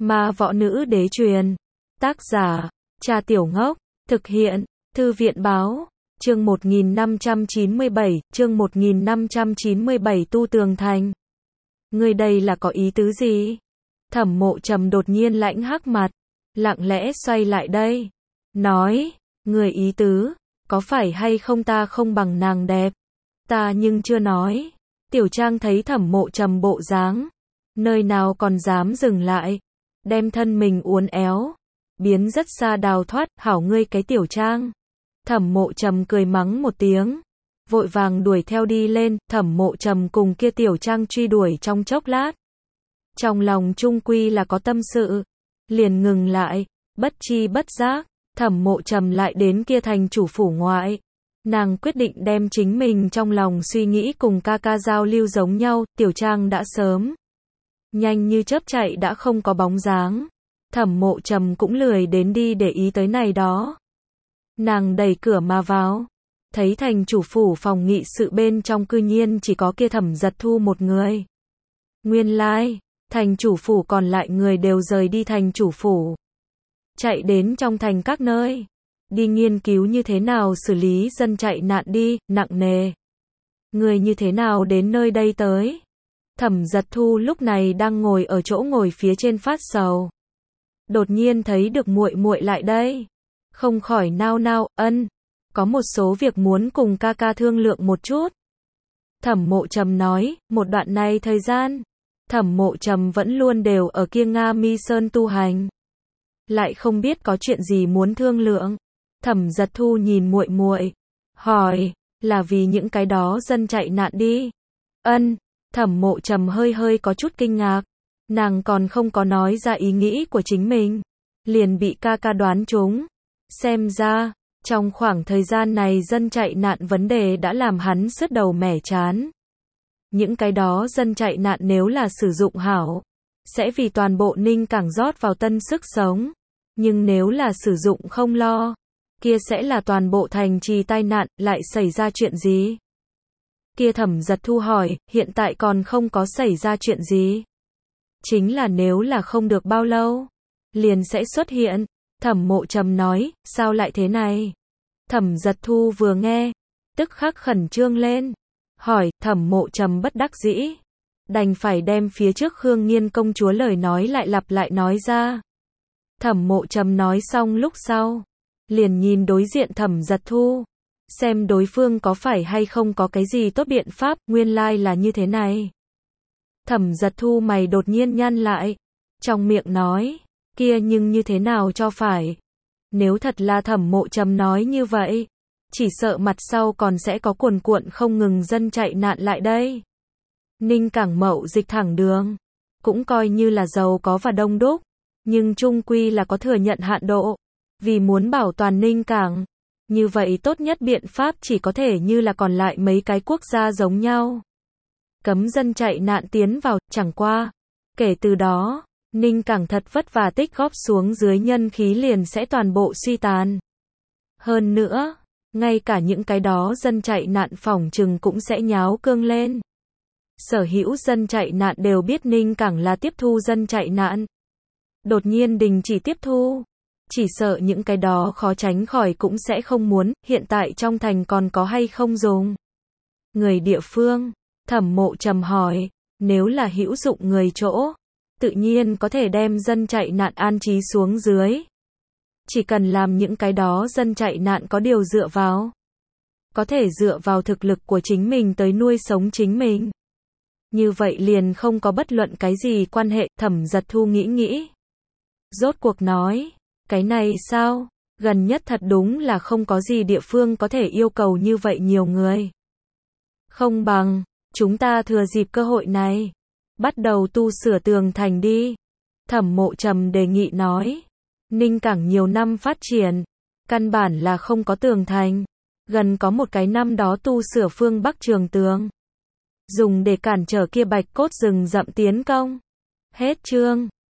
Ma võ nữ đế truyền. Tác giả, Cha Tiểu Ngốc. Thực hiện, Thư viện báo. Chương 1597 tu tường thành. Ngươi đây là có ý tứ gì? Thẩm Mộ Trầm đột nhiên lãnh hắc mặt, lặng lẽ xoay lại đây, nói, người ý tứ, có phải hay không ta không bằng nàng đẹp? Ta nhưng chưa nói. Tiểu Trang thấy Thẩm Mộ Trầm bộ dáng, nơi nào còn dám dừng lại, đem thân mình uốn éo, biến rất xa đào thoát, hảo ngươi cái Tiểu Trang. Thẩm Mộ Trầm cười mắng một tiếng, vội vàng đuổi theo đi lên. Thẩm Mộ Trầm cùng kia Tiểu Trang truy đuổi trong chốc lát, trong lòng chung quy là có tâm sự, liền ngừng lại, bất chi bất giác, Thẩm Mộ Trầm lại đến kia thành chủ phủ ngoại. Nàng quyết định đem chính mình trong lòng suy nghĩ cùng ca ca giao lưu giống nhau. Tiểu Trang đã sớm nhanh như chớp chạy đã không có bóng dáng. Thẩm Mộ Trầm cũng lười đến đi để ý tới này đó. Nàng đẩy cửa mà vào, thấy thành chủ phủ phòng nghị sự bên trong cư nhiên chỉ có kia Thẩm Giật Thu một người. Nguyên lai, thành chủ phủ còn lại người đều rời đi thành chủ phủ, chạy đến trong thành các nơi, đi nghiên cứu như thế nào xử lý dân chạy nạn đi, nặng nề. Người như thế nào đến nơi đây tới? Thẩm Giật Thu lúc này đang ngồi ở chỗ ngồi phía trên phát sầu. Đột nhiên thấy được muội muội lại đây, không khỏi nao nao, ân, có một số việc muốn cùng ca ca thương lượng một chút. Thẩm Mộ Trầm nói, một đoạn này thời gian, Thẩm Mộ Trầm vẫn luôn đều ở kia Nga Mi Sơn tu hành, lại không biết có chuyện gì muốn thương lượng. Thẩm Giật Thu nhìn muội muội, hỏi, là vì những cái đó dân chạy nạn đi? Ân. Thẩm Mộ Trầm hơi có chút kinh ngạc, nàng còn không có nói ra ý nghĩ của chính mình, liền bị ca ca đoán trúng. Xem ra, trong khoảng thời gian này dân chạy nạn vấn đề đã làm hắn sứt đầu mẻ chán. Những cái đó dân chạy nạn nếu là sử dụng hảo, sẽ vì toàn bộ Ninh Cảng rót vào tân sức sống. Nhưng nếu là sử dụng không lo, kia sẽ là toàn bộ thành trì tai nạn. Lại xảy ra chuyện gì? Kia Thẩm Giật Thu hỏi, hiện tại còn không có xảy ra chuyện gì. Chính là nếu là không được bao lâu, liền sẽ xuất hiện. Thẩm Mộ Trầm nói, sao lại thế này? Thẩm Giật Thu vừa nghe, tức khắc khẩn trương lên, hỏi. Thẩm Mộ Trầm bất đắc dĩ, đành phải đem phía trước Khương Nghiên công chúa lời nói lại lặp lại nói ra. Thẩm Mộ Trầm nói xong lúc sau, liền nhìn đối diện Thẩm Giật Thu, xem đối phương có phải hay không có cái gì tốt biện pháp. Nguyên lai là như thế này. Thẩm Giật Thu mày đột nhiên nhăn lại, trong miệng nói, kia nhưng như thế nào cho phải? Nếu thật là Thẩm Mộ Trầm nói như vậy, chỉ sợ mặt sau còn sẽ có cuồn cuộn không ngừng dân chạy nạn lại đây. Ninh Cảng mậu dịch thẳng đường, cũng coi như là giàu có và đông đúc, nhưng chung quy là có thừa nhận hạn độ. Vì muốn bảo toàn Ninh Cảng, như vậy tốt nhất biện pháp chỉ có thể như là còn lại mấy cái quốc gia giống nhau, cấm dân chạy nạn tiến vào. Chẳng qua, kể từ đó, Ninh Cảng thật vất vả tích góp xuống dưới nhân khí liền sẽ toàn bộ suy tàn. Hơn nữa, ngay cả những cái đó dân chạy nạn phỏng chừng cũng sẽ nháo cương lên. Sở hữu dân chạy nạn đều biết Ninh Cảng là tiếp thu dân chạy nạn, đột nhiên đình chỉ tiếp thu, chỉ sợ những cái đó khó tránh khỏi cũng sẽ không muốn. Hiện tại trong thành còn có hay không dùng người địa phương? Thẩm Mộ Trầm hỏi. Nếu là hữu dụng người chỗ, tự nhiên có thể đem dân chạy nạn an trí xuống dưới. Chỉ cần làm những cái đó dân chạy nạn có điều dựa vào, có thể dựa vào thực lực của chính mình tới nuôi sống chính mình, như vậy liền không có bất luận cái gì quan hệ. Thẩm Giật Thu nghĩ, rốt cuộc nói, cái này sao? Gần nhất thật đúng là không có gì địa phương có thể yêu cầu như vậy nhiều người. Không bằng, chúng ta thừa dịp cơ hội này, bắt đầu tu sửa tường thành đi. Thẩm Mộ Trầm đề nghị nói. Ninh Cảng nhiều năm phát triển, căn bản là không có tường thành. Gần có một cái năm đó tu sửa phương Bắc Trường Tường, dùng để cản trở kia Bạch Cốt rừng rậm tiến công. Hết chương.